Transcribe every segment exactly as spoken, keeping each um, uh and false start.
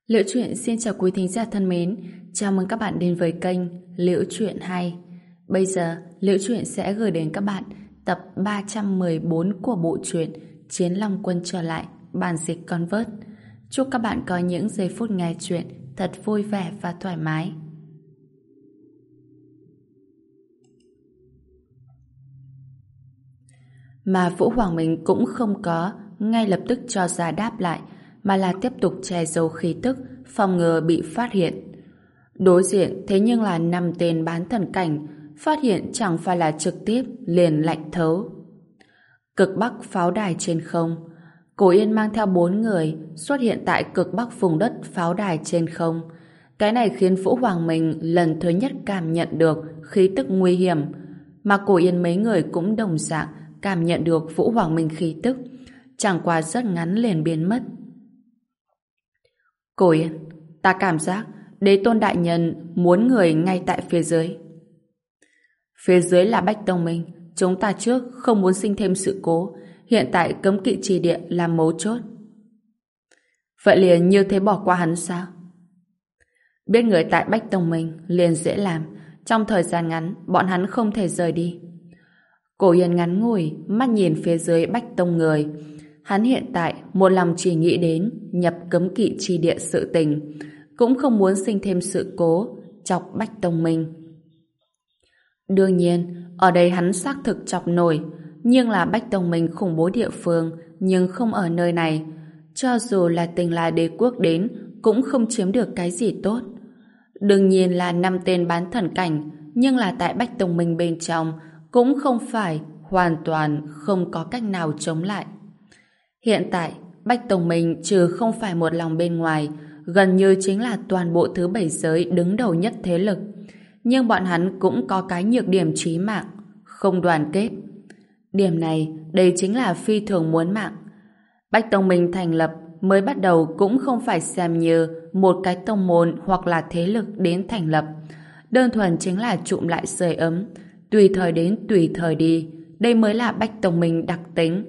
Liễu Chuyện xin chào quý thính giả thân mến, chào mừng các bạn đến với kênh Liễu Chuyện hay. Bây giờ, Liễu Chuyện sẽ gửi đến các bạn tập ba trăm mười bốn của bộ truyện Chiến Long Quân trở lại, bản dịch Convert. Chúc các bạn có những giây phút nghe chuyện thật vui vẻ và thoải mái. Mà Vũ Hoàng Minh cũng không có ngay lập tức cho ra đáp lại, mà là tiếp tục che giấu khí tức, phòng ngừa bị phát hiện. Đối diện thế nhưng là năm tên bán thần cảnh, phát hiện chẳng phải là trực tiếp liền lạnh thấu. Cực Bắc pháo đài trên không, Cổ Yên mang theo bốn người xuất hiện tại cực Bắc vùng đất pháo đài trên không. Cái này khiến Vũ Hoàng Minh lần thứ nhất cảm nhận được khí tức nguy hiểm, mà Cổ Yên mấy người cũng đồng dạng cảm nhận được Vũ Hoàng Minh khí tức, chẳng qua rất ngắn liền biến mất. Cổ Yên, ta cảm giác Đế Tôn đại nhân muốn người ngay tại phía dưới. Phía dưới là Bách Tông Minh, chúng ta trước không muốn sinh thêm sự cố, hiện tại cấm kỵ trì địa là mấu chốt. Vậy liền như thế bỏ qua hắn sao? Biết người tại Bách Tông Minh liền dễ làm, trong thời gian ngắn bọn hắn không thể rời đi. Cổ Yên ngắn ngủi mắt nhìn phía dưới Bách Tông người. Hắn hiện tại một lòng chỉ nghĩ đến nhập cấm kỵ chi địa sự tình, cũng không muốn sinh thêm sự cố chọc Bách Tông Minh. Đương nhiên, ở đây hắn xác thực chọc nổi, nhưng là Bách Tông Minh khủng bố địa phương, nhưng không ở nơi này. Cho dù là Tinh La Đế quốc đến, cũng không chiếm được cái gì tốt. Đương nhiên là năm tên bán thần cảnh, nhưng là tại Bách Tông Minh bên trong, cũng không phải hoàn toàn không có cách nào chống lại. Hiện tại, Bách Tông Minh trừ không phải một lòng bên ngoài, gần như chính là toàn bộ thứ bảy giới đứng đầu nhất thế lực. Nhưng bọn hắn cũng có cái nhược điểm chí mạng, không đoàn kết. Điểm này, đây chính là phi thường muốn mạng. Bách Tông Minh thành lập mới bắt đầu cũng không phải xem như một cái tông môn hoặc là thế lực đến thành lập. Đơn thuần chính là trụm lại sưởi ấm, tùy thời đến tùy thời đi. Đây mới là Bách Tông Minh đặc tính.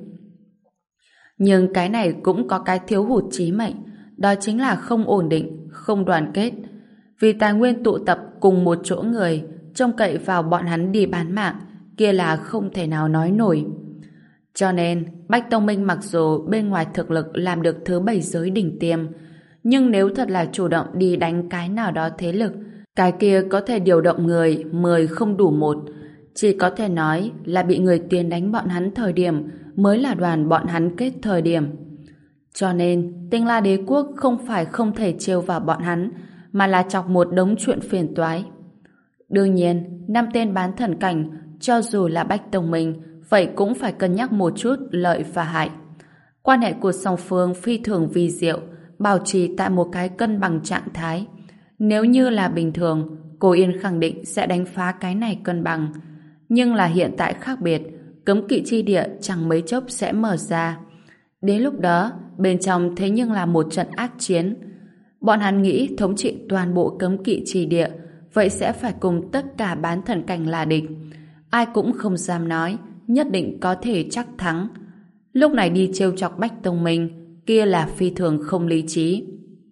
Nhưng cái này cũng có cái thiếu hụt chí mệnh, đó chính là không ổn định, không đoàn kết. Vì tài nguyên tụ tập cùng một chỗ người, trông cậy vào bọn hắn đi bán mạng, kia là không thể nào nói nổi. Cho nên, Bách Tông Minh mặc dù bên ngoài thực lực làm được thứ bảy giới đỉnh tiêm, nhưng nếu thật là chủ động đi đánh cái nào đó thế lực, cái kia có thể điều động người mười không đủ một. Chỉ có thể nói là bị người tiền đánh bọn hắn thời điểm mới là đoàn bọn hắn kết thời điểm. Cho nên, Tinh La Đế quốc không phải không thể trêu vào bọn hắn, mà là chọc một đống chuyện phiền toái. Đương nhiên, năm tên bán thần cảnh, cho dù là Bách Tông Minh, vậy cũng phải cân nhắc một chút lợi và hại. Quan hệ của song phương phi thường vi diệu, bảo trì tại một cái cân bằng trạng thái. Nếu như là bình thường, Cổ Yên khẳng định sẽ đánh phá cái này cân bằng. Nhưng là hiện tại khác biệt, cấm kỵ chi địa chẳng mấy chốc sẽ mở ra. Đến lúc đó, bên trong thế nhưng là một trận ác chiến. Bọn hắn nghĩ thống trị toàn bộ cấm kỵ chi địa, vậy sẽ phải cùng tất cả bán thần cảnh là địch. Ai cũng không dám nói, nhất định có thể chắc thắng. Lúc này đi trêu chọc Bách Tông Minh, kia là phi thường không lý trí.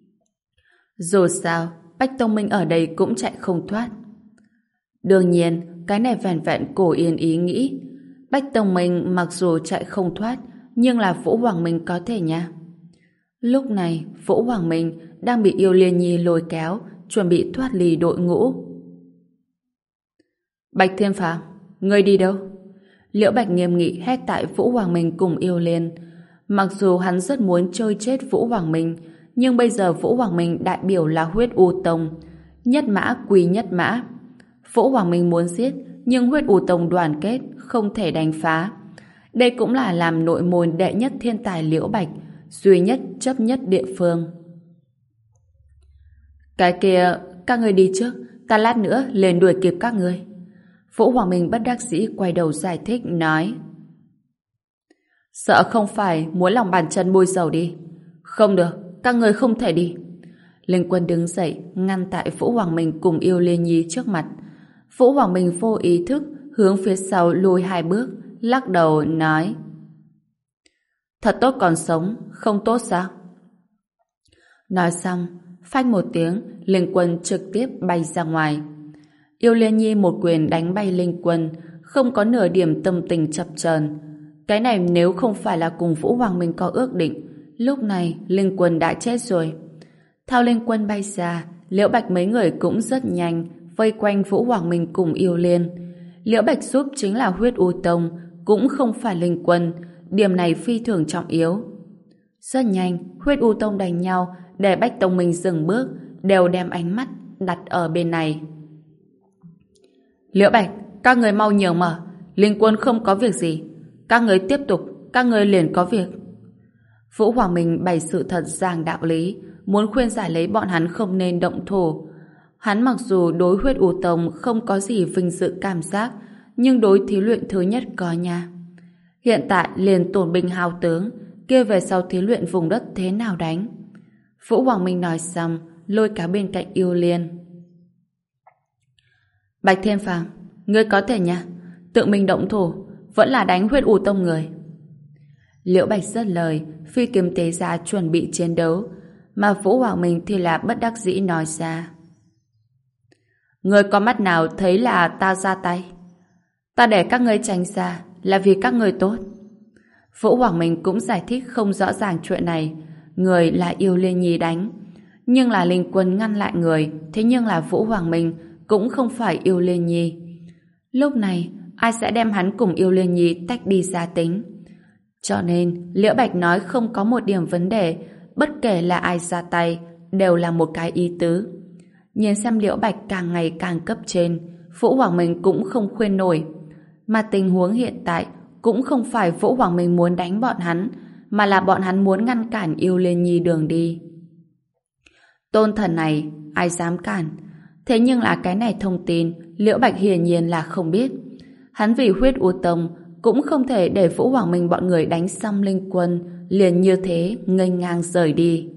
Dù sao, Bách Tông Minh ở đây cũng chạy không thoát. Đương nhiên, cái này vẻn vẹn Cổ Yên ý nghĩ. Bách Tông Minh mặc dù chạy không thoát, nhưng là Vũ Hoàng Minh có thể nha. Lúc này, Vũ Hoàng Minh đang bị Yêu Liên Nhi lôi kéo, chuẩn bị thoát ly đội ngũ. Bạch Thiên Phàm, ngươi đi đâu? Liễu Bạch nghiêm nghị hét tại Vũ Hoàng Minh cùng Yêu Liên. Mặc dù hắn rất muốn chơi chết Vũ Hoàng Minh, nhưng bây giờ Vũ Hoàng Minh đại biểu là huyết u tông. Nhất mã quy nhất mã. Vũ Hoàng Minh muốn giết, nhưng huyết u tông đoàn kết, không thể đánh phá. Đây cũng là làm nội môn đệ nhất thiên tài Liễu Bạch, duy nhất chấp nhất địa phương. Cái kia, các người đi trước, ta lát nữa lên đuổi kịp các người. Vũ Hoàng Minh bất đắc dĩ quay đầu giải thích, nói: Sợ không phải muốn lòng bàn chân bôi dầu đi. Không được, các người không thể đi. Linh Quân đứng dậy, ngăn tại Vũ Hoàng Minh cùng Yêu Liên Nhi trước mặt. Vũ Hoàng Minh vô ý thức hướng phía sau lùi hai bước, lắc đầu nói: Thật tốt còn sống, không tốt sao? Nói xong, phanh một tiếng, Linh Quân trực tiếp bay ra ngoài. Yêu Liên Nhi một quyền đánh bay Linh Quân, không có nửa điểm tâm tình chập chờn. Cái này nếu không phải là cùng Vũ Hoàng Minh có ước định, lúc này Linh Quân đã chết rồi. Theo Linh Quân bay ra, Liễu Bạch mấy người cũng rất nhanh vây quanh Vũ Hoàng Minh cùng Yêu Liên. Liễu Bạch giúp chính là Huyết U Tông, cũng không phải Linh Quân, điểm này phi thường trọng yếu. Rất nhanh, Huyết U Tông đánh nhau để Bách Tông Minh dừng bước, đều đem ánh mắt đặt ở bên này. Liễu Bạch, các người mau nhường mở, Linh Quân không có việc gì, các người tiếp tục, các người liền có việc. Vũ Hoàng Minh bày sự thật giảng đạo lý, muốn khuyên giải lấy bọn hắn không nên động thủ. Hắn mặc dù đối Huyết U Tông không có gì vinh dự cảm giác, nhưng đối thí luyện thứ nhất có nha. Hiện tại liền tổn binh hao tướng, kia về sau thí luyện vùng đất thế nào đánh? Vũ Hoàng Minh nói xong, lôi cả bên cạnh Yêu Liên. Bạch Thiên Phàm, ngươi có thể nha, tự mình động thủ, vẫn là đánh Huyết U Tông người. Liễu Bạch rất lời, phi kiếm tế ra chuẩn bị chiến đấu, mà Vũ Hoàng Minh thì là bất đắc dĩ nói ra. Ngươi có mắt nào thấy là ta ra tay? Ta để các ngươi tránh ra là vì các ngươi tốt. Vũ Hoàng Minh cũng giải thích không rõ ràng chuyện này. Người là Yêu Liên Nhi đánh, nhưng là Linh Quân ngăn lại người, thế nhưng là Vũ Hoàng Minh cũng không phải Yêu Liên Nhi. Lúc này, ai sẽ đem hắn cùng Yêu Liên Nhi tách đi ra tính? Cho nên, Liễu Bạch nói không có một điểm vấn đề, bất kể là ai ra tay, đều là một cái ý tứ. Nhìn xem Liễu Bạch càng ngày càng cấp trên, Vũ Hoàng Minh cũng không khuyên nổi. Mà tình huống hiện tại cũng không phải Vũ Hoàng Minh muốn đánh bọn hắn, mà là bọn hắn muốn ngăn cản Yêu Liên Nhi đường đi. Tôn thần này, ai dám cản? Thế nhưng là cái này thông tin, Liễu Bạch hiển nhiên là không biết. Hắn vì Huyết U Tông cũng không thể để Vũ Hoàng Minh bọn người đánh xong Linh Quân, liền như thế nghênh ngang rời đi.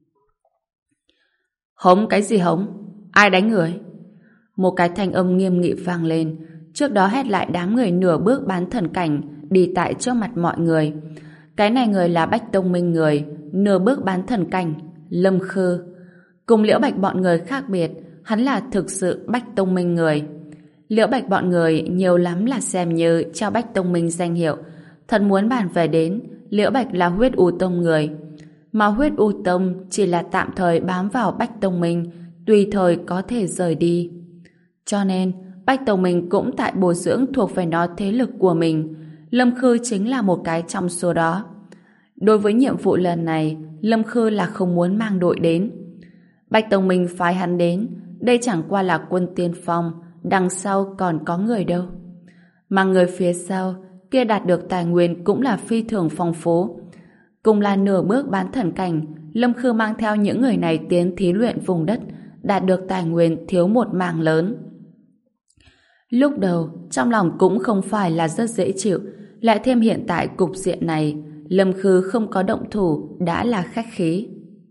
Hống cái gì hống? Ai đánh người? Một cái thanh âm nghiêm nghị vang lên, trước đó hét lại đám người nửa bước bán thần cảnh đi tại trước mặt mọi người. Cái này người là Bách Tông Minh người, nửa bước bán thần cảnh, Lâm Khư. Cùng Liễu Bạch bọn người khác biệt, hắn là thực sự Bách Tông Minh người. Liễu Bạch bọn người nhiều lắm là xem như trao Bách Tông Minh danh hiệu. Thật muốn bàn về đến, Liễu Bạch là Huyết U Tông người. Mà Huyết U Tông chỉ là tạm thời bám vào Bách Tông Minh, tùy thời có thể rời đi. Cho nên, Bách Tông Minh cũng tại bồi dưỡng thuộc về nó thế lực của mình. Lâm Khư chính là một cái trong số đó. Đối với nhiệm vụ lần này, Lâm Khư là không muốn mang đội đến. Bách Tông Minh phái hắn đến, đây chẳng qua là quân tiên phong, đằng sau còn có người đâu. Mà người phía sau, kia đạt được tài nguyên cũng là phi thường phong phú. Cùng là nửa bước bán thần cảnh, Lâm Khư mang theo những người này tiến thí luyện vùng đất, đạt được tài nguyên thiếu một mảng lớn. Lúc đầu, trong lòng cũng không phải là rất dễ chịu, lại thêm hiện tại cục diện này, Lâm Khư không có động thủ đã là khách khí.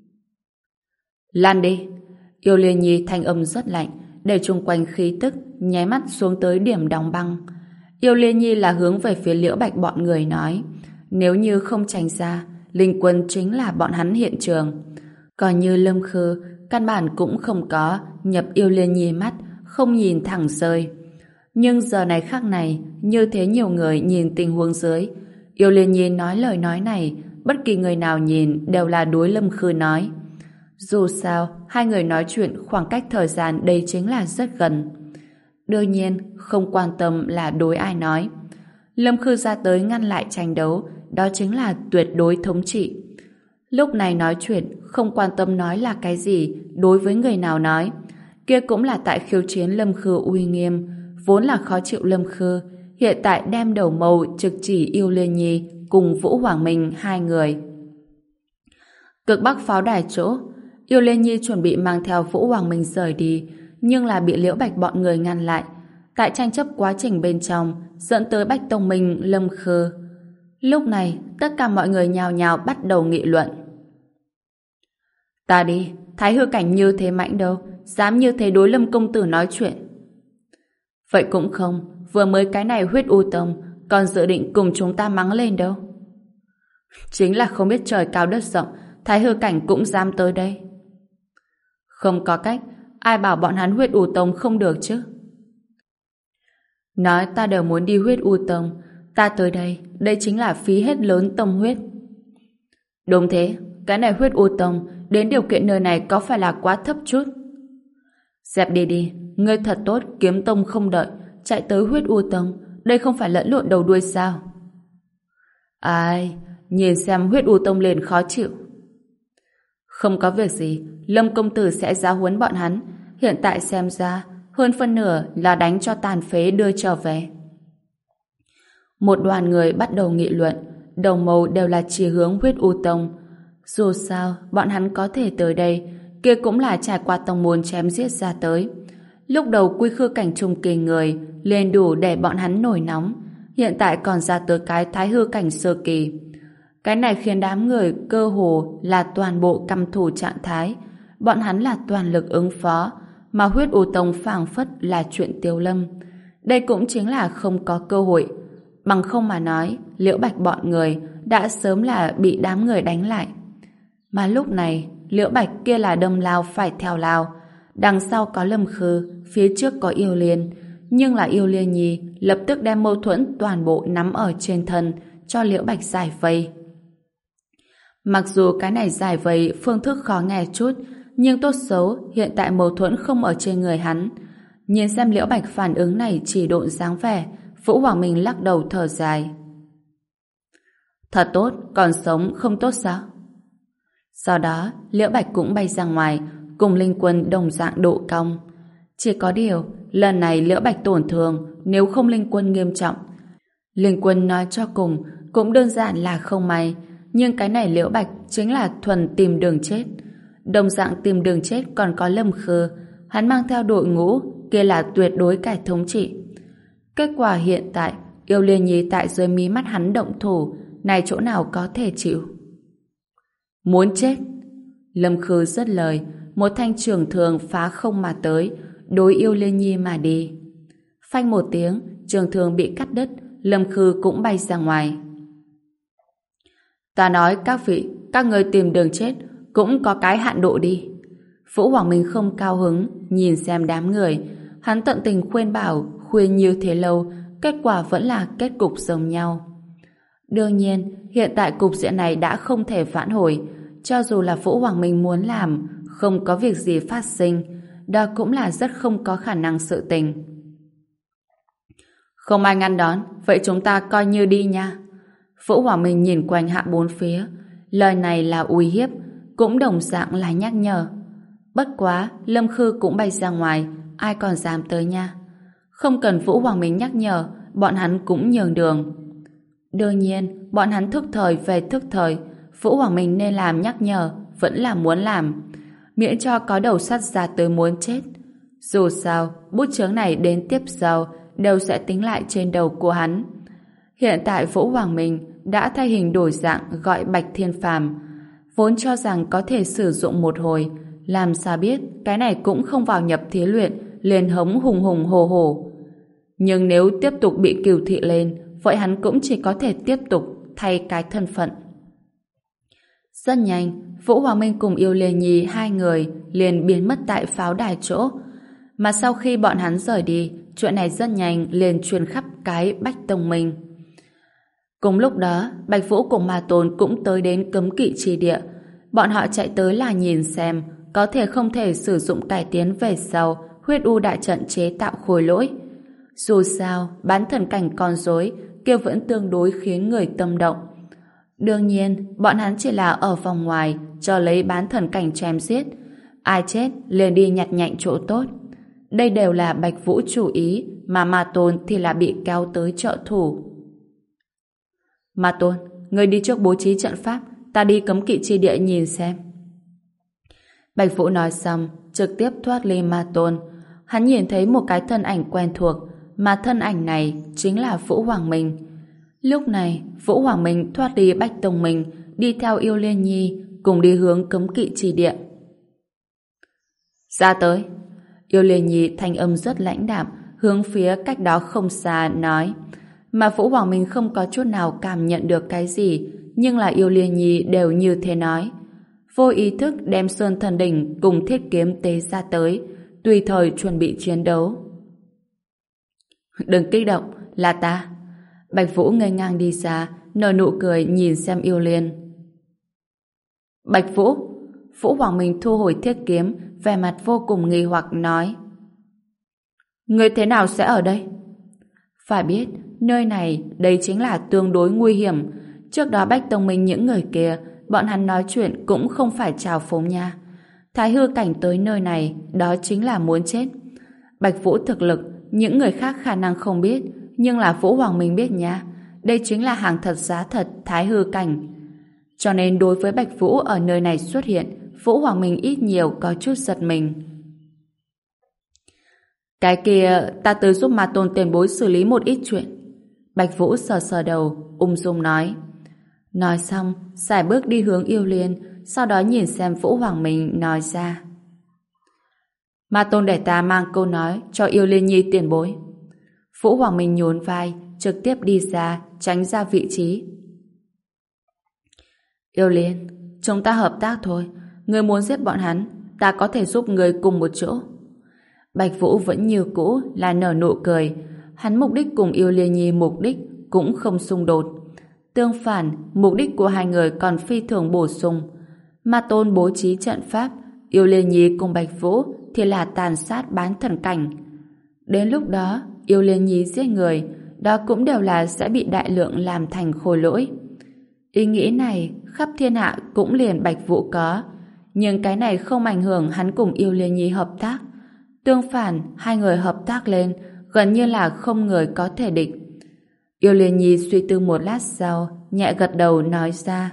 Lan đi! Yêu Liên Nhi thanh âm rất lạnh, để chung quanh khí tức nháy mắt xuống tới điểm đóng băng. Yêu Liên Nhi là hướng về phía Liễu Bạch bọn người nói, nếu như không tránh ra, Linh Quân chính là bọn hắn hiện trường. Còn như Lâm Khư, căn bản cũng không có nhập Yêu Liên Nhi mắt, không nhìn thẳng rơi. Nhưng giờ này khắc này, như thế nhiều người nhìn tình huống dưới, Yêu Liên Nhi nói lời nói này, bất kỳ người nào nhìn đều là đối Lâm Khư nói. Dù sao, hai người nói chuyện khoảng cách thời gian đây chính là rất gần. Đương nhiên, không quan tâm là đối ai nói. Lâm Khư ra tới ngăn lại tranh đấu, đó chính là tuyệt đối thống trị. Lúc này nói chuyện, không quan tâm nói là cái gì, đối với người nào nói. Kia cũng là tại khiêu chiến Lâm Khư uy nghiêm, vốn là khó chịu Lâm Khư, hiện tại đem đầu mâu trực chỉ Yêu Liên Nhi cùng Vũ Hoàng Minh hai người. Cực Bắc pháo đài chỗ, Yêu Liên Nhi chuẩn bị mang theo Vũ Hoàng Minh rời đi, nhưng là bị Liễu Bạch bọn người ngăn lại. Tại tranh chấp quá trình bên trong, dẫn tới Bách Tông Minh, Lâm Khư. Lúc này, tất cả mọi người nhào nhào bắt đầu nghị luận. Ta đi, thái hư cảnh như thế mạnh đâu, dám như thế đối Lâm công tử nói chuyện. Vậy cũng không, vừa mới cái này Huyết U Tông, còn dự định cùng chúng ta mắng lên đâu. Chính là không biết trời cao đất rộng, thái hư cảnh cũng dám tới đây. Không có cách, ai bảo bọn hắn Huyết U Tông không được chứ? Nói ta đều muốn đi Huyết U Tông, ta tới đây, đây chính là phí hết lớn tâm huyết. Đúng thế, cái này Huyết U Tông, đến điều kiện nơi này có phải là quá thấp chút? Dẹp đi đi, ngươi thật tốt, Kiếm Tông không đợi, chạy tới Huyết U Tông, đây không phải lẫn lộn đầu đuôi sao? Ai, nhìn xem Huyết U Tông liền khó chịu. Không có việc gì, Lâm công tử sẽ giáo huấn bọn hắn, hiện tại xem ra, hơn phân nửa là đánh cho tàn phế đưa trở về. Một đoàn người bắt đầu nghị luận, đầu mâu đều là chỉ hướng Huyết U Tông. Dù sao, bọn hắn có thể tới đây, kia cũng là trải qua tông môn chém giết ra tới. Lúc đầu quy khư cảnh trung kỳ người lên đủ để bọn hắn nổi nóng, hiện tại còn ra tới cái thái hư cảnh sơ kỳ. Cái này khiến đám người cơ hồ là toàn bộ căm thù trạng thái, bọn hắn là toàn lực ứng phó, mà Huyết U Tông phảng phất là chuyện tiêu lâm. Đây cũng chính là không có cơ hội. Bằng không mà nói, Liễu Bạch bọn người đã sớm là bị đám người đánh lại. Mà lúc này, Liễu Bạch kia là đâm lao phải theo lao. Đằng sau có Lâm Khư, phía trước có Yêu Liên. Nhưng là Yêu Liên Nhi lập tức đem mâu thuẫn toàn bộ nắm ở trên thân cho Liễu Bạch giải vây. Mặc dù cái này giải vây phương thức khó nghe chút, nhưng tốt xấu hiện tại mâu thuẫn không ở trên người hắn. Nhìn xem Liễu Bạch phản ứng này chỉ độn dáng vẻ, Vũ Hoàng Minh lắc đầu thở dài. Thật tốt, còn sống không tốt sao? Sau đó, Liễu Bạch cũng bay ra ngoài, cùng Linh Quân đồng dạng độ cong. Chỉ có điều, lần này Liễu Bạch tổn thương, nếu không Linh Quân nghiêm trọng. Linh Quân nói cho cùng, cũng đơn giản là không may, nhưng cái này Liễu Bạch chính là thuần tìm đường chết. Đồng dạng tìm đường chết còn có Lâm Khư, hắn mang theo đội ngũ, kia là tuyệt đối kẻ thống trị. Kết quả hiện tại, Yêu Liên Nhi tại dưới mí mắt hắn động thủ, này chỗ nào có thể chịu. Muốn chết. Lâm Khư dứt lời, một thanh trường thường phá không mà tới, đối Yêu Liên Nhi mà đi. Phanh một tiếng, trường thường bị cắt đứt, Lâm Khư cũng bay ra ngoài. Ta nói các vị, các người tìm đường chết, cũng có cái hạn độ đi. Vũ Hoàng Minh không cao hứng, nhìn xem đám người, hắn tận tình khuyên bảo, khuyên như thế lâu, kết quả vẫn là kết cục giống nhau. Đương nhiên, hiện tại cục diện này đã không thể vãn hồi, cho dù là Vũ Hoàng Minh muốn làm, không có việc gì phát sinh, đó cũng là rất không có khả năng sự tình. Không ai ngăn đón, vậy chúng ta coi như đi nha. Vũ Hoàng Minh nhìn quanh hạ bốn phía, lời này là uy hiếp, cũng đồng dạng là nhắc nhở. Bất quá, Lâm Khư cũng bay ra ngoài, ai còn dám tới nha. Không cần Vũ Hoàng Minh nhắc nhở, bọn hắn cũng nhường đường. Đương nhiên, bọn hắn thức thời về thức thời, Vũ Hoàng Minh nên làm nhắc nhở, vẫn là muốn làm. Miễn cho có đầu sắt ra tới muốn chết. Dù sao, bút chướng này đến tiếp sau đều sẽ tính lại trên đầu của hắn. Hiện tại Vũ Hoàng Minh đã thay hình đổi dạng gọi Bạch Thiên Phàm, vốn cho rằng có thể sử dụng một hồi, làm sao biết cái này cũng không vào nhập thí luyện, liền hống hùng hùng hồ hồ. Nhưng nếu tiếp tục bị cừu thị lên, vậy hắn cũng chỉ có thể tiếp tục thay cái thân phận. Rất nhanh, Vũ Hoàng Minh cùng Yêu Liên Nhi hai người liền biến mất tại pháo đài chỗ. Mà sau khi bọn hắn rời đi, chuyện này rất nhanh liền truyền khắp cái Bách Tông Minh. Cùng lúc đó, Bạch Vũ cùng Ma Tôn cũng tới đến cấm kỵ chi địa. Bọn họ chạy tới là nhìn xem có thể không thể sử dụng cải tiến về sau Huyết U đại trận chế tạo khối lỗi. Dù sao, bán thần cảnh con rối kia vẫn tương đối khiến người tâm động. Đương nhiên, bọn hắn chỉ là ở vòng ngoài cho lấy bán thần cảnh chém giết. Ai chết liền đi nhặt nhạnh chỗ tốt. Đây đều là Bạch Vũ chủ ý, mà Ma Tôn thì là bị kéo tới trợ thủ. Ma Tôn, ngươi đi trước bố trí trận pháp, ta đi cấm kỵ chi địa nhìn xem. Bạch Vũ nói xong, trực tiếp thoát ly Ma Tôn. Hắn nhìn thấy một cái thân ảnh quen thuộc, mà thân ảnh này chính là Vũ Hoàng Minh. Lúc này, Vũ Hoàng Minh thoát đi Bách Tông Minh, đi theo Yêu Liên Nhi, cùng đi hướng cấm kỵ chi địa. Ra tới. Yêu Liên Nhi thanh âm rất lãnh đạm, hướng phía cách đó không xa nói. Mà Vũ Hoàng Minh không có chút nào cảm nhận được cái gì, nhưng là Yêu Liên Nhi đều như thế nói. vô ý thức đem Sơn Thần Đỉnh cùng thiết kiếm tế ra tới, tùy thời chuẩn bị chiến đấu. Đừng kích động, là ta. Bạch Vũ ngây ngang đi ra, nở nụ cười nhìn xem Yêu Liên. Bạch Vũ. Vũ Hoàng Minh thu hồi thiết kiếm, vẻ mặt vô cùng nghi hoặc nói: Ngươi thế nào sẽ ở đây? Phải biết, nơi này, đây chính là tương đối nguy hiểm. Trước đó Bách Tông Minh những người kia, bọn hắn nói chuyện cũng không phải chào phúng nha. Thái hư cảnh tới nơi này, đó chính là muốn chết. Bạch Vũ thực lực, những người khác khả năng không biết, nhưng là Vũ Hoàng Minh biết nha. Đây chính là hàng thật giá thật Thái hư cảnh. Cho nên đối với Bạch Vũ ở nơi này xuất hiện, Vũ Hoàng Minh ít nhiều có chút giật mình. Cái kia, ta tới giúp Ma Tôn tiền bối xử lý một ít chuyện. Bạch Vũ sờ sờ đầu, ung dung nói. Nói xong, xài bước đi hướng Yêu Liên, sau đó nhìn xem Vũ Hoàng Minh nói ra. Ma Tôn để ta mang câu nói cho Yêu Liên Nhi tiền bối. Vũ Hoàng Minh nhún vai, trực tiếp đi ra, tránh ra vị trí. Yêu Liên, chúng ta hợp tác thôi. Ngươi muốn giết bọn hắn, ta có thể giúp ngươi cùng một chỗ. Bạch Vũ vẫn như cũ là nở nụ cười. Hắn mục đích cùng Yêu Liên Nhi mục đích cũng không xung đột. Tương phản, mục đích của hai người còn phi thường bổ sung. Ma Tôn bố trí trận pháp, Yêu Liên Nhi cùng Bạch Vũ thì là tàn sát bán thần cảnh. Đến lúc đó, Yêu Liên Nhi giết người, đó cũng đều là sẽ bị đại lượng làm thành khôi lỗi. Ý nghĩ này khắp thiên hạ cũng liền Bạch Vũ có, nhưng cái này không ảnh hưởng hắn cùng Yêu Liên Nhi hợp tác. Tương phản, hai người hợp tác lên gần như là không người có thể địch. Yêu Liên Nhi suy tư một lát sau, nhẹ gật đầu nói ra.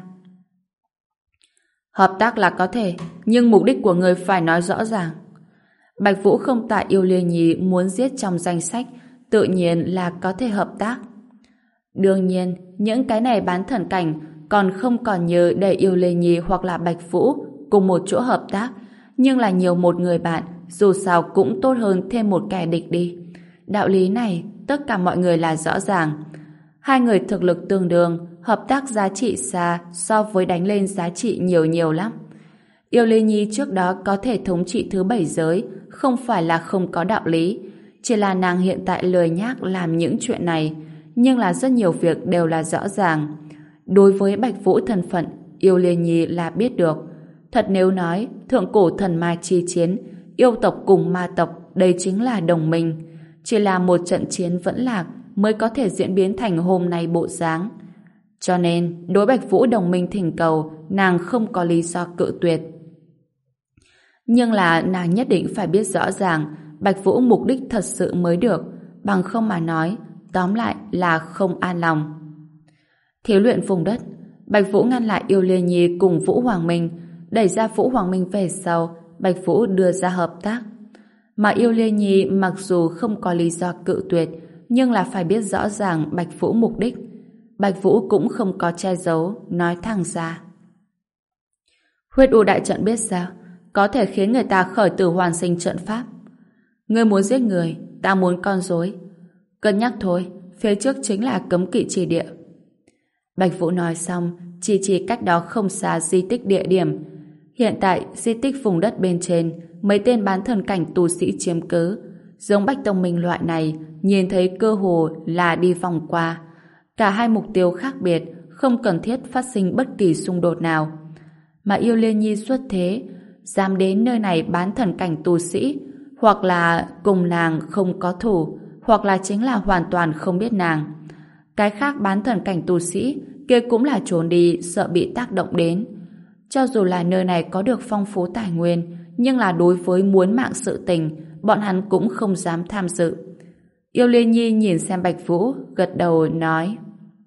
Hợp tác là có thể, nhưng mục đích của người phải nói rõ ràng. Bạch Vũ không tại Yêu Liên Nhi muốn giết trong danh sách, tự nhiên là có thể hợp tác. Đương nhiên, những cái này bán thần cảnh còn không còn nhớ để Yêu Liên Nhi hoặc là Bạch Vũ cùng một chỗ hợp tác, nhưng là nhiều một người bạn, dù sao cũng tốt hơn thêm một kẻ địch đi. Đạo lý này, tất cả mọi người là rõ ràng. Hai người thực lực tương đương, hợp tác giá trị xa so với đánh lên giá trị nhiều nhiều lắm. Yêu Liên Nhi trước đó có thể thống trị thứ bảy giới, không phải là không có đạo lý, chỉ là nàng hiện tại lười nhác làm những chuyện này, nhưng là rất nhiều việc đều là rõ ràng. Đối với Bạch Vũ thân phận, Yêu Liên Nhi là biết được. Thật nếu nói, thượng cổ thần ma chi chiến, yêu tộc cùng ma tộc, đây chính là đồng minh. Chỉ là một trận chiến vẫn lạc mới có thể diễn biến thành hôm nay bộ dáng. Cho nên, đối Bạch Vũ đồng minh thỉnh cầu, nàng không có lý do cự tuyệt. Nhưng là nàng nhất định phải biết rõ ràng Bạch Vũ mục đích thật sự mới được, bằng không mà nói, tóm lại là không an lòng. Thiếu luyện vùng đất, Bạch Vũ ngăn lại Yêu Liên Nhi cùng Vũ Hoàng Minh, đẩy ra Vũ Hoàng Minh về sau, Bạch Vũ đưa ra hợp tác. Mà Yêu Liên Nhi mặc dù không có lý do cự tuyệt, nhưng là phải biết rõ ràng Bạch Vũ mục đích. Bạch Vũ cũng không có che giấu, nói thẳng ra. Huyết U đại trận biết sao? Có thể khiến người ta khởi tử hoàn sinh trận pháp. Ngươi muốn giết người, ta muốn con rối. Cân nhắc thôi, phía trước chính là cấm kỵ chỉ địa. Bạch Vũ nói xong, chỉ chỉ cách đó không xa di tích địa điểm. Hiện tại, di tích vùng đất bên trên, mấy tên bán thần cảnh tu sĩ chiếm cứ. Giống Bách Tông Minh loại này, nhìn thấy cơ hồ là đi vòng qua. Cả hai mục tiêu khác biệt, không cần thiết phát sinh bất kỳ xung đột nào. Mà Yêu Liên Nhi xuất thế, dám đến nơi này bán thần cảnh tu sĩ, hoặc là cùng nàng không có thủ, hoặc là chính là hoàn toàn không biết nàng. Cái khác bán thần cảnh tu sĩ kia cũng là trốn đi, sợ bị tác động đến. Cho dù là nơi này có được phong phú tài nguyên, nhưng là đối với muốn mạng sự tình, bọn hắn cũng không dám tham dự. Yêu Liên Nhi nhìn xem Bạch Vũ, gật đầu nói.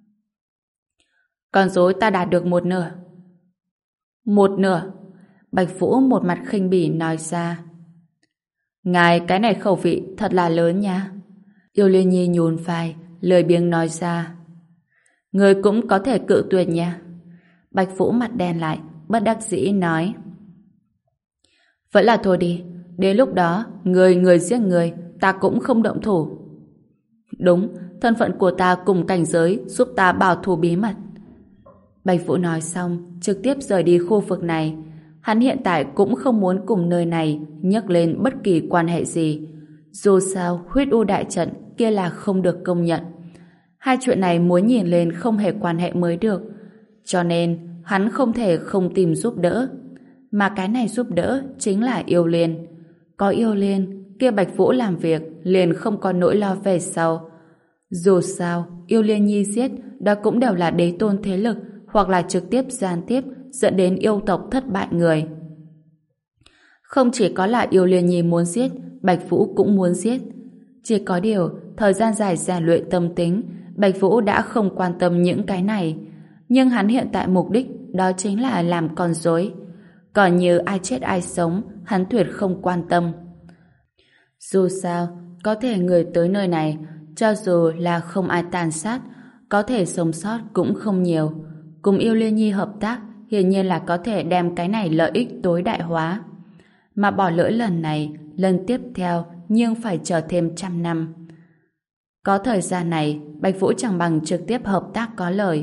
Con rối ta đạt được một nửa. Một nửa? Bạch Vũ một mặt khinh bỉ nói ra. Ngài cái này khẩu vị thật là lớn nha. Yêu Liên Nhi nhún vai, lười biếng nói ra. Người cũng có thể cự tuyệt nha. Bạch Vũ mặt đen lại, bất đắc dĩ nói. Vẫn là thôi đi, đến lúc đó, người người giết người, ta cũng không động thủ. Đúng, thân phận của ta cùng cảnh giới giúp ta bảo thủ bí mật. Bạch Vũ nói xong, trực tiếp rời đi khu vực này. Hắn hiện tại cũng không muốn cùng nơi này nhắc lên bất kỳ quan hệ gì. Dù sao, huyết u đại trận kia là không được công nhận. Hai chuyện này muốn nhìn lên không hề quan hệ mới được. Cho nên, hắn không thể không tìm giúp đỡ. Mà cái này giúp đỡ chính là Yêu Liên. Có Yêu Liên, kia Bạch Vũ làm việc liền không có nỗi lo về sau. Dù sao, Yêu Liên nhi giết đó cũng đều là đế tôn thế lực hoặc là trực tiếp gián tiếp dẫn đến yêu tộc thất bại người. Không chỉ có là Yêu Liên nhi muốn giết, Bạch Vũ cũng muốn giết. Chỉ có điều, thời gian dài rèn luyện tâm tính, Bạch Vũ đã không quan tâm những cái này. Nhưng hắn hiện tại mục đích đó chính là làm con rối. Còn như ai chết ai sống, hắn tuyệt không quan tâm. Dù sao, có thể người tới nơi này, cho dù là không ai tàn sát, có thể sống sót cũng không nhiều. Cùng Yêu Liên nhi hợp tác, hiển nhiên là có thể đem cái này lợi ích tối đại hóa. Mà bỏ lỡ lần này, lần tiếp theo, nhưng phải chờ thêm trăm năm. Có thời gian này, Bạch Vũ chẳng bằng trực tiếp hợp tác có lời.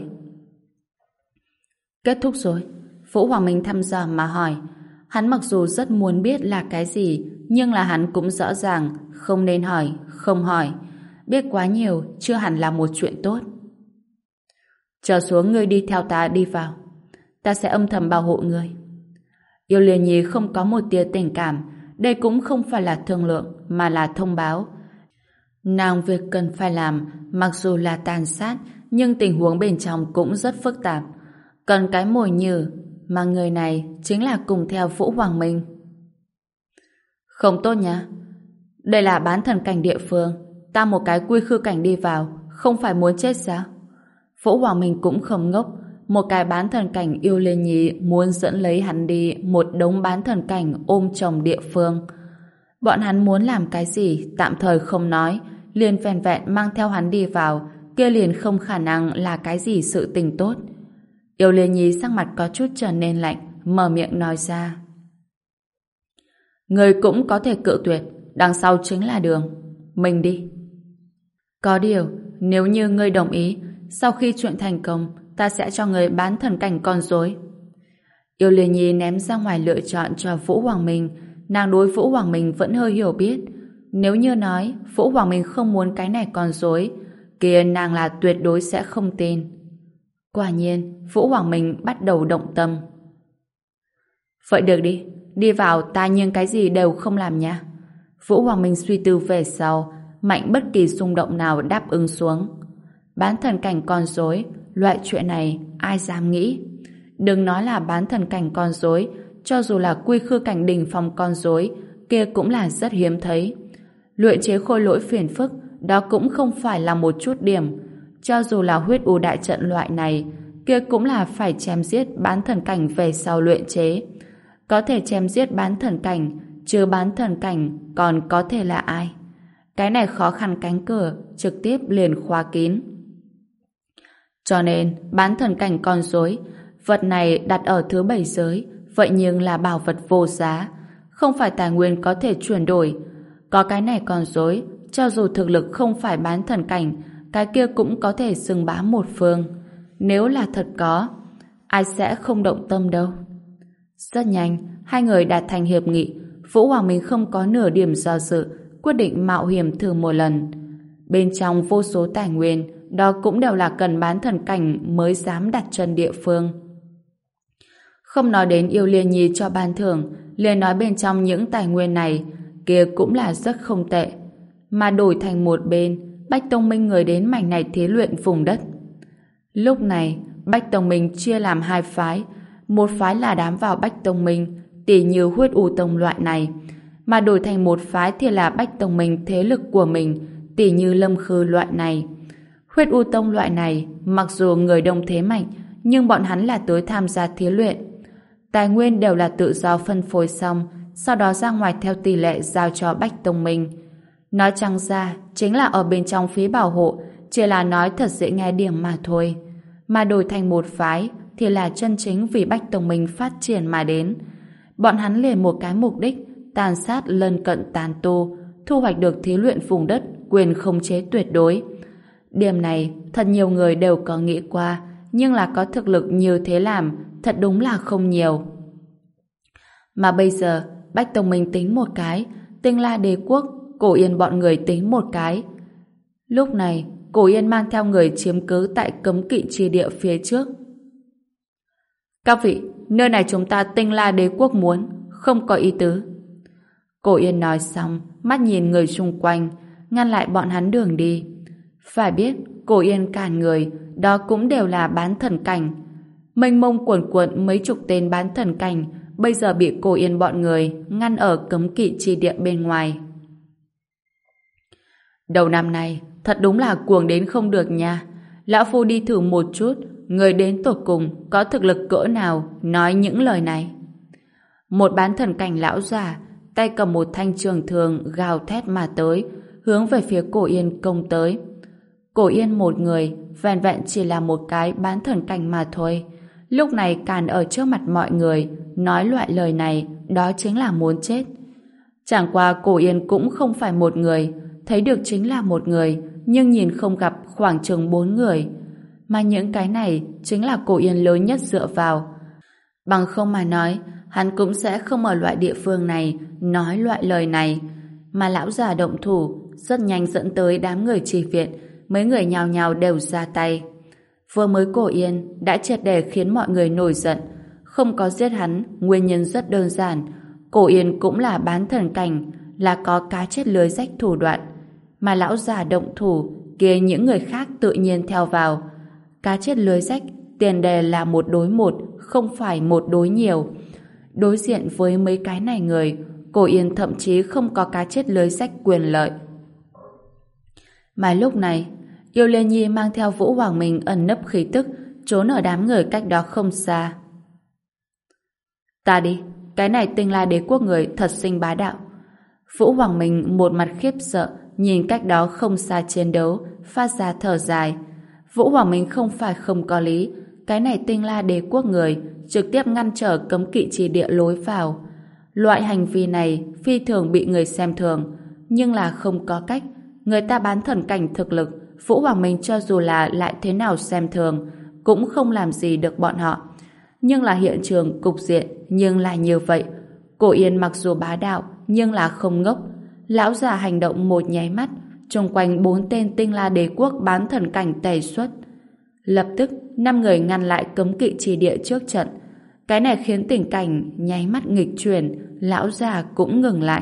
Kết thúc rồi. Vũ Hoàng Minh thăm dò mà hỏi. Hắn mặc dù rất muốn biết là cái gì, nhưng là hắn cũng rõ ràng không nên hỏi, không hỏi. Biết quá nhiều chưa hẳn là một chuyện tốt. Trở xuống, ngươi đi theo ta đi vào. Ta sẽ âm thầm bảo hộ ngươi. Yêu Liên nhi không có một tia tình cảm. Đây cũng không phải là thương lượng, mà là thông báo. Nàng việc cần phải làm, mặc dù là tàn sát, nhưng tình huống bên trong cũng rất phức tạp. Cần cái mồi nhử, mà người này chính là cùng theo Vũ Hoàng Minh. Không tốt nha. Đây là bán thần cảnh địa phương. Ta một cái quy khư cảnh đi vào, không phải muốn chết sao? Vũ Hoàng Minh cũng không ngốc. Một cái bán thần cảnh Yêu Liên nhi muốn dẫn lấy hắn đi một đống bán thần cảnh ôm chồng địa phương. Bọn hắn muốn làm cái gì tạm thời không nói, liền vẹn vẹn mang theo hắn đi vào, kia liền không khả năng là cái gì sự tình tốt. Yêu Liên nhi sắc mặt có chút trở nên lạnh, mở miệng nói ra. Người cũng có thể cự tuyệt, đằng sau chính là đường. Mình đi. Có điều, nếu như ngươi đồng ý, sau khi chuyện thành công, ta sẽ cho người bán thần cảnh con rối. Yêu Liên nhi ném ra ngoài lựa chọn cho Vũ Hoàng Minh. Nàng đối Vũ Hoàng Minh vẫn hơi hiểu biết. Nếu như nói Vũ Hoàng Minh không muốn cái này con rối, kia nàng là tuyệt đối sẽ không tin. Quả nhiên, Vũ Hoàng Minh bắt đầu động tâm. Vậy được đi, đi vào ta nhưng cái gì đều không làm nha. Vũ Hoàng Minh suy tư về sau, mạnh bất kỳ xung động nào đáp ứng xuống. Bán thần cảnh con rối, loại chuyện này ai dám nghĩ. Đừng nói là bán thần cảnh con rối, cho dù là quy khư cảnh đỉnh phong con rối, kia cũng là rất hiếm thấy. Luyện chế khôi lỗi phiền phức, đó cũng không phải là một chút điểm. Cho dù là huyết u đại trận loại này, kia cũng là phải chém giết bán thần cảnh về sau luyện chế. Có thể chém giết bán thần cảnh, trừ bán thần cảnh còn có thể là ai? Cái này khó khăn cánh cửa, trực tiếp liền khóa kín. Cho nên, bán thần cảnh con rối, vật này đặt ở thứ bảy giới, vậy nhưng là bảo vật vô giá, không phải tài nguyên có thể chuyển đổi. Có cái này con rối, cho dù thực lực không phải bán thần cảnh, cái kia cũng có thể xưng bá một phương. Nếu là thật có, ai sẽ không động tâm đâu. Rất nhanh, hai người đạt thành hiệp nghị. Vũ Hoàng Minh không có nửa điểm do dự, quyết định mạo hiểm thử một lần. Bên trong vô số tài nguyên, đó cũng đều là cần bán thần cảnh mới dám đặt chân địa phương. Không nói đến Yêu Liên nhi cho ban thưởng, liền nói bên trong những tài nguyên này, kia cũng là rất không tệ. Mà đổi thành một bên, Bách Tông Minh người đến mảnh này thí luyện vùng đất. Lúc này, Bách Tông Minh chia làm hai phái. Một phái là đám vào Bách Tông Minh, tỉ như huyết u tông loại này. Mà đổi thành một phái thì là Bách Tông Minh thế lực của mình, tỉ như Lâm Khư loại này. Huyết u tông loại này, mặc dù người đông thế mạnh, nhưng bọn hắn là tới tham gia thí luyện. Tài nguyên đều là tự do phân phối xong, sau đó ra ngoài theo tỷ lệ giao cho Bách Tông Minh. Nói trắng ra, chính là ở bên trong phí bảo hộ, chỉ là nói thật dễ nghe điểm mà thôi. Mà đổi thành một phái, thì là chân chính vì Bách Tông Minh phát triển mà đến. Bọn hắn liền một cái mục đích, tàn sát lân cận tàn tu, thu hoạch được thí luyện vùng đất, quyền khống chế tuyệt đối. Điểm này, thật nhiều người đều có nghĩ qua, nhưng là có thực lực như thế làm, thật đúng là không nhiều. Mà bây giờ, Bách Tông Minh tính một cái, Tinh La Đế Quốc, Cổ Yên bọn người tính một cái. Lúc này, Cổ Yên mang theo người chiếm cứ tại cấm kỵ chi địa phía trước. Các vị, nơi này chúng ta Tinh La Đế Quốc muốn, không có ý tứ. Cổ Yên nói xong, mắt nhìn người xung quanh, ngăn lại bọn hắn đường đi. Phải biết, Cổ Yên cản người, đó cũng đều là bán thần cảnh. Mênh mông cuồn cuộn mấy chục tên bán thần cảnh, bây giờ bị Cổ Yên bọn người ngăn ở cấm kỵ chi địa bên ngoài. Đầu năm nay, thật đúng là cuồng đến không được nha. Lão Phu đi thử một chút, người đến tột cùng có thực lực cỡ nào nói những lời này. Một bán thần cảnh lão già, tay cầm một thanh trường thường gào thét mà tới, hướng về phía Cổ Yên công tới. Cổ Yên một người, vẹn vẹn chỉ là một cái bán thần cảnh mà thôi. Lúc này càn ở trước mặt mọi người, nói loại lời này, đó chính là muốn chết. Chẳng qua Cổ Yên cũng không phải một người, thấy được chính là một người, nhưng nhìn không gặp khoảng chừng bốn người. Mà những cái này chính là Cổ Yên lớn nhất dựa vào. Bằng không mà nói, hắn cũng sẽ không ở loại địa phương này nói loại lời này. Mà lão già động thủ, rất nhanh dẫn tới đám người trì viện, mấy người nhào nhào đều ra tay. Vừa mới Cổ Yên đã triệt để khiến mọi người nổi giận. Không có giết hắn, nguyên nhân rất đơn giản. Cổ Yên cũng là bán thần cảnh, là có cá chết lưới rách thủ đoạn. Mà lão già động thủ, kia những người khác tự nhiên theo vào. Cá chết lưới rách, tiền đề là một đối một, không phải một đối nhiều. Đối diện với mấy cái này người, Cổ Yên thậm chí không có cá chết lưới rách quyền lợi. Mà lúc này, Yêu Liên Nhi mang theo Vũ Hoàng Minh ẩn nấp khí tức, trốn ở đám người cách đó không xa. Ta đi, cái này Tinh La Đế Quốc người thật sinh bá đạo. Vũ Hoàng Minh một mặt khiếp sợ, nhìn cách đó không xa chiến đấu, phát ra thở dài. Vũ Hoàng Minh không phải không có lý, cái này Tinh La Đế Quốc người trực tiếp ngăn trở cấm kỵ chi địa lối vào. Loại hành vi này phi thường bị người xem thường, nhưng là không có cách. Người ta bán thần cảnh thực lực, Vũ Hoàng Minh cho dù là lại thế nào xem thường, cũng không làm gì được bọn họ. Nhưng là hiện trường cục diện, nhưng là như vậy. Cổ Yên mặc dù bá đạo, nhưng là không ngốc. Lão già hành động một nháy mắt, xung quanh bốn tên Tinh La Đế Quốc bán thần cảnh tẩy xuất. Lập tức, năm người ngăn lại cấm kỵ chi địa trước trận. Cái này khiến tình cảnh nháy mắt nghịch chuyển, lão già cũng ngừng lại.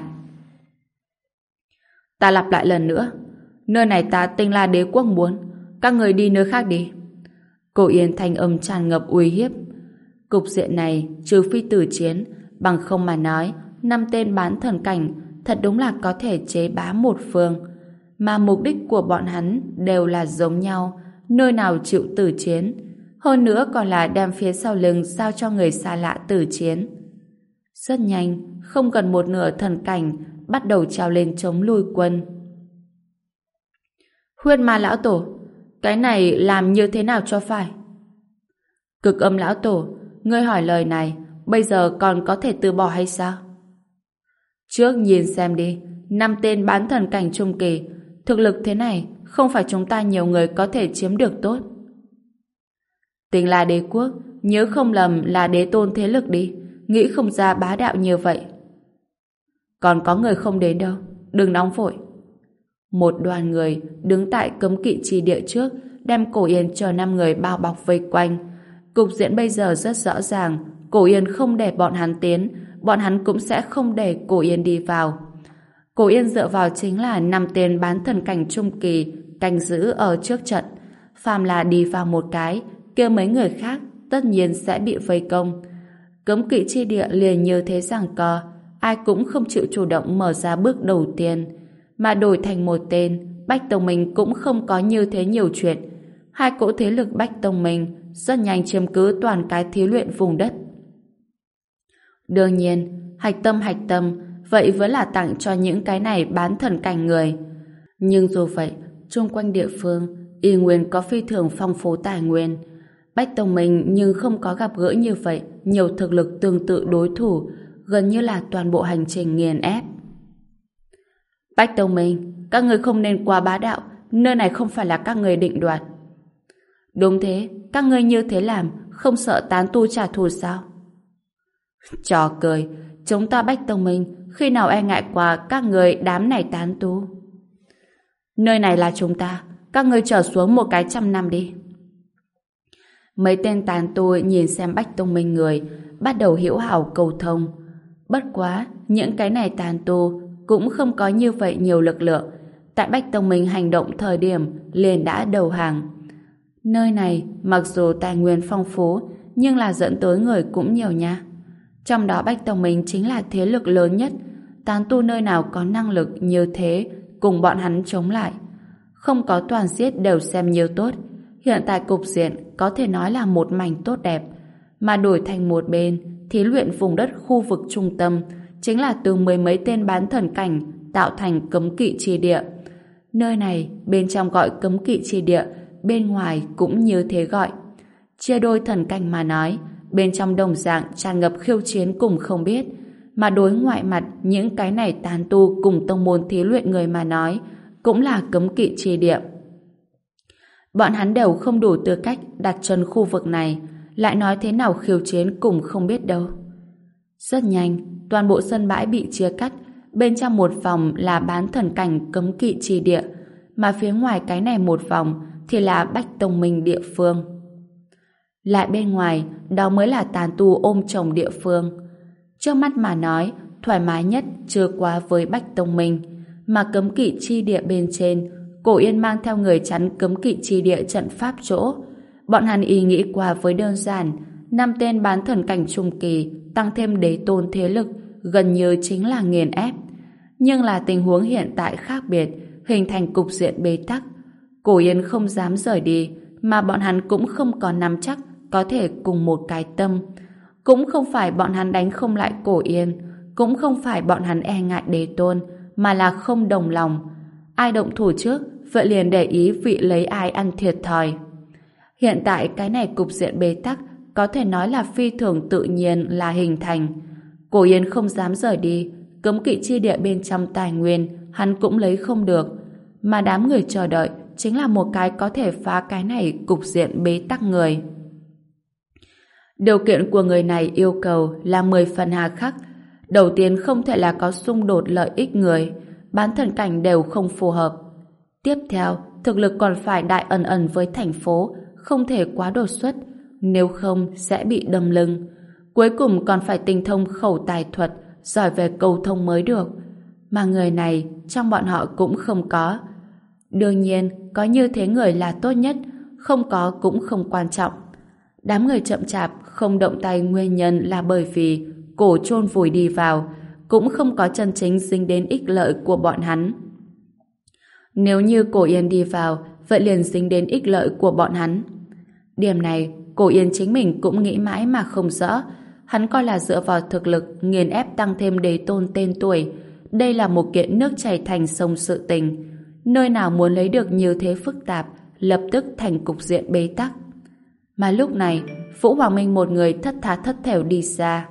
Ta lặp lại lần nữa, nơi này ta Tinh La Đế Quốc muốn, các người đi nơi khác đi. Cổ Yên thanh âm tràn ngập uy hiếp. Cục diện này, trừ phi tử chiến, bằng không mà nói, năm tên bán thần cảnh thật đúng là có thể chế bá một phương. Mà mục đích của bọn hắn đều là giống nhau, nơi nào chịu tử chiến. Hơn nữa còn là đem phía sau lưng giao cho người xa lạ tử chiến. Rất nhanh, không cần một nửa thần cảnh, bắt đầu trào lên chống lui quân. Huyết Ma lão tổ, cái này làm như thế nào cho phải? Cực Âm lão tổ, ngươi hỏi lời này, bây giờ còn có thể từ bỏ hay sao? Trước nhìn xem đi, năm tên bán thần cảnh trung kỳ, thực lực thế này, không phải chúng ta nhiều người có thể chiếm được tốt. Tinh La Đế Quốc, nhớ không lầm là đế tôn thế lực đi, nghĩ không ra bá đạo như vậy. Còn có người không đến đâu, đừng nóng vội. Một đoàn người đứng tại cấm kỵ chi địa trước, đem Cổ Yên chờ năm người bao bọc vây quanh. Cục diện bây giờ rất rõ ràng, Cổ Yên không để bọn hắn tiến, bọn hắn cũng sẽ không để Cổ Yên đi vào. Cổ Yên dựa vào chính là năm tên bán thần cảnh trung kỳ canh giữ ở trước trận. Phàm là đi vào một cái, kia mấy người khác tất nhiên sẽ bị vây công. Cấm kỵ chi địa liền như thế giằng co, ai cũng không chịu chủ động mở ra bước đầu tiên. Mà đổi thành một tên, Bách Tông Minh cũng không có như thế nhiều chuyện. Hai cỗ thế lực Bách Tông Minh rất nhanh chiếm cứ toàn cái thí luyện vùng đất. Đương nhiên, hạch tâm hạch tâm, vậy vẫn là tặng cho những cái này bán thần cảnh người. Nhưng dù vậy, chung quanh địa phương, y nguyên có phi thường phong phú tài nguyên. Bách Tông Minh nhưng không có gặp gỡ như vậy, nhiều thực lực tương tự đối thủ, gần như là toàn bộ hành trình nghiền ép. Bách Tông Minh, các người không nên quá bá đạo, nơi này không phải là các người định đoạt. Đúng thế, các ngươi như thế làm, không sợ tán tu trả thù sao? Trò cười, chúng ta Bách Tông Minh khi nào e ngại qua các người đám này tán tu. Nơi này là chúng ta, các ngươi trở xuống một cái trăm năm đi. Mấy tên tán tu nhìn xem Bách Tông Minh người, bắt đầu hữu hảo cầu thông. Bất quá, những cái này tán tu cũng không có như vậy nhiều lực lượng. Tại Bách Tông Minh hành động thời điểm liền đã đầu hàng. Nơi này mặc dù tài nguyên phong phú, nhưng là dẫn tới người cũng nhiều nha. Trong đó Bách Tông Minh chính là thế lực lớn nhất. Tán tu nơi nào có năng lực như thế cùng bọn hắn chống lại. Không có toàn giết đều xem như tốt. Hiện tại cục diện có thể nói là một mảnh tốt đẹp. Mà đổi thành một bên, thí luyện vùng đất khu vực trung tâm chính là từ mười mấy tên bán thần cảnh tạo thành cấm kỵ chi địa. Nơi này bên trong gọi cấm kỵ chi địa, bên ngoài cũng như thế gọi. Chia đôi thần cảnh mà nói, bên trong đồng dạng tràn ngập khiêu chiến cùng không biết, mà đối ngoại mặt những cái này tán tu cùng tông môn thí luyện người mà nói cũng là cấm kỵ chi địa. Bọn hắn đều không đủ tư cách đặt chân khu vực này, lại nói thế nào khiêu chiến cùng không biết đâu. Rất nhanh, toàn bộ sân bãi bị chia cắt, bên trong một vòng là bán thần cảnh cấm kỵ chi địa, mà phía ngoài cái này một vòng thì là Bách Tông Minh địa phương. Lại bên ngoài, đó mới là tán tu ôm chồng địa phương. Trước mắt mà nói, thoải mái nhất chưa qua với Bách Tông Minh, mà cấm kỵ chi địa bên trên, Cổ Yên mang theo người chắn cấm kỵ chi địa trận pháp chỗ. Bọn hắn ý nghĩ qua với đơn giản, năm tên bán thần cảnh trung kỳ tăng thêm đế tôn thế lực gần như chính là nghiền ép. Nhưng là tình huống hiện tại khác biệt, hình thành cục diện bế tắc. Cổ Yên không dám rời đi, mà bọn hắn cũng không có nắm chắc có thể cùng một cái tâm. Cũng không phải bọn hắn đánh không lại Cổ Yên, cũng không phải bọn hắn e ngại đế tôn, mà là không đồng lòng. Ai động thủ trước, vậy liền để ý vị lấy ai ăn thiệt thòi. Hiện tại cái này cục diện bế tắc có thể nói là phi thường tự nhiên là hình thành. Cổ Yên không dám rời đi, cấm kỵ chi địa bên trong tài nguyên hắn cũng lấy không được, mà đám người chờ đợi chính là một cái có thể phá cái này cục diện bế tắc người. Điều kiện của người này yêu cầu là mười phần hà khắc. Đầu tiên không thể là có xung đột lợi ích người, bán thần cảnh đều không phù hợp. Tiếp theo, thực lực còn phải đại ẩn ẩn với thành phố, không thể quá đột xuất, nếu không sẽ bị đâm lưng. Cuối cùng còn phải tinh thông khẩu tài thuật, giỏi về cầu thông mới được. Mà người này trong bọn họ cũng không có. Đương nhiên, có như thế người là tốt nhất, không có cũng không quan trọng. Đám người chậm chạp không động tay nguyên nhân là bởi vì cổ chôn vùi đi vào, cũng không có chân chính dính đến ích lợi của bọn hắn. Nếu như Cổ Yên đi vào, vậy liền dính đến ích lợi của bọn hắn. Điểm này, Cổ Yên chính mình cũng nghĩ mãi mà không rõ. Hắn coi là dựa vào thực lực nghiền ép tăng thêm đế tôn tên tuổi. Đây là một kiện nước chảy thành sông sự tình. Nơi nào muốn lấy được như thế phức tạp, lập tức thành cục diện bế tắc. Mà lúc này, Vũ Hoàng Minh một người thất thá thất thểu đi xa.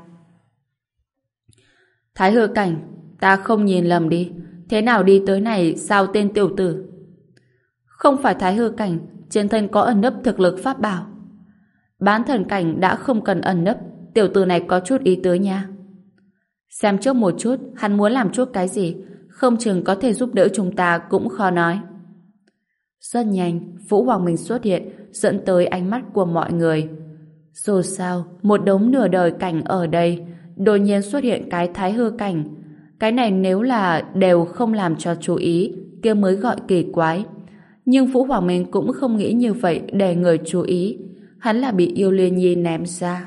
Thái Hư Cảnh, ta không nhìn lầm đi. Thế nào đi tới này sao tên tiểu tử? Không phải Thái Hư Cảnh, trên thân có ẩn nấp thực lực pháp bảo. Bán thần cảnh đã không cần ẩn nấp, tiểu tử này có chút ý tứ nha. Xem trước một chút, hắn muốn làm chút cái gì, không chừng có thể giúp đỡ chúng ta cũng khó nói. Rất nhanh, Vũ Hoàng Minh xuất hiện, dẫn tới ánh mắt của mọi người. Dù sao, một đống nửa đời cảnh ở đây, đột nhiên xuất hiện cái Thái Hư Cảnh. Cái này nếu là đều không làm cho chú ý, kia mới gọi kỳ quái. Nhưng Vũ Hoàng Minh cũng không nghĩ như vậy để người chú ý. Hắn là bị Yêu Liên Nhi ném ra.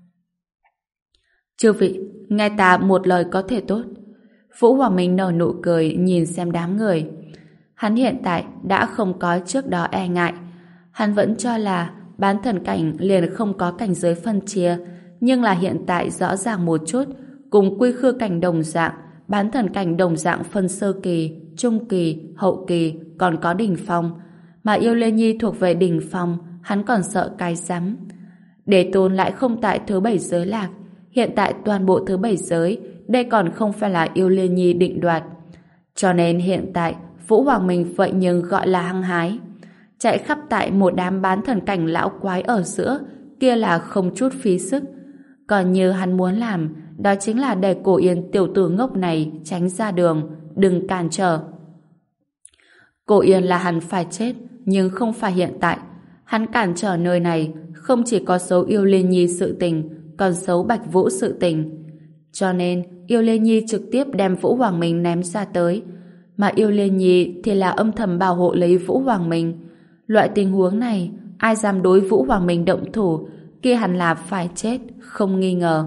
Chư vị, nghe ta một lời có thể tốt. Vũ Hoàng Minh nở nụ cười nhìn xem đám người. Hắn hiện tại đã không có trước đó e ngại. Hắn vẫn cho là bán thần cảnh liền không có cảnh giới phân chia, nhưng là hiện tại rõ ràng một chút, cùng quy khư cảnh đồng dạng, bán thần cảnh đồng dạng phân sơ kỳ, trung kỳ, hậu kỳ, còn có đỉnh phong. Mà Yêu Liên Nhi thuộc về đỉnh phong, hắn còn sợ cái rắm. Đế tôn lại không tại thứ bảy giới lạc, hiện tại toàn bộ thứ bảy giới, đây còn không phải là Yêu Liên Nhi định đoạt. Cho nên hiện tại, Vũ Hoàng Minh vậy nhưng gọi là hăng hái. Chạy khắp tại một đám bán thần cảnh lão quái ở giữa, kia là không chút phí sức. Còn như hắn muốn làm, đó chính là để Cổ Yên tiểu tử ngốc này tránh ra đường, đừng cản trở. Cổ Yên là hắn phải chết, nhưng không phải hiện tại. Hắn cản trở nơi này không chỉ có xấu Yêu Liên Nhi sự tình, còn xấu Bạch Vũ sự tình. Cho nên Yêu Liên Nhi trực tiếp đem Vũ Hoàng Minh ném ra tới, mà Yêu Liên Nhi thì là âm thầm bảo hộ lấy Vũ Hoàng Minh. Loại tình huống này, ai dám đối Vũ Hoàng Minh động thủ, kia hẳn là phải chết, không nghi ngờ.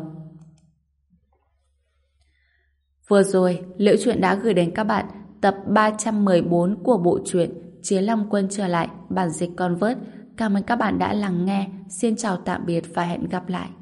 Vừa rồi, Liễu Chuyện đã gửi đến các bạn tập ba trăm mười bốn của bộ truyện Chiến Long Quân trở lại, bản dịch Convert. Cảm ơn các bạn đã lắng nghe. Xin chào tạm biệt và hẹn gặp lại.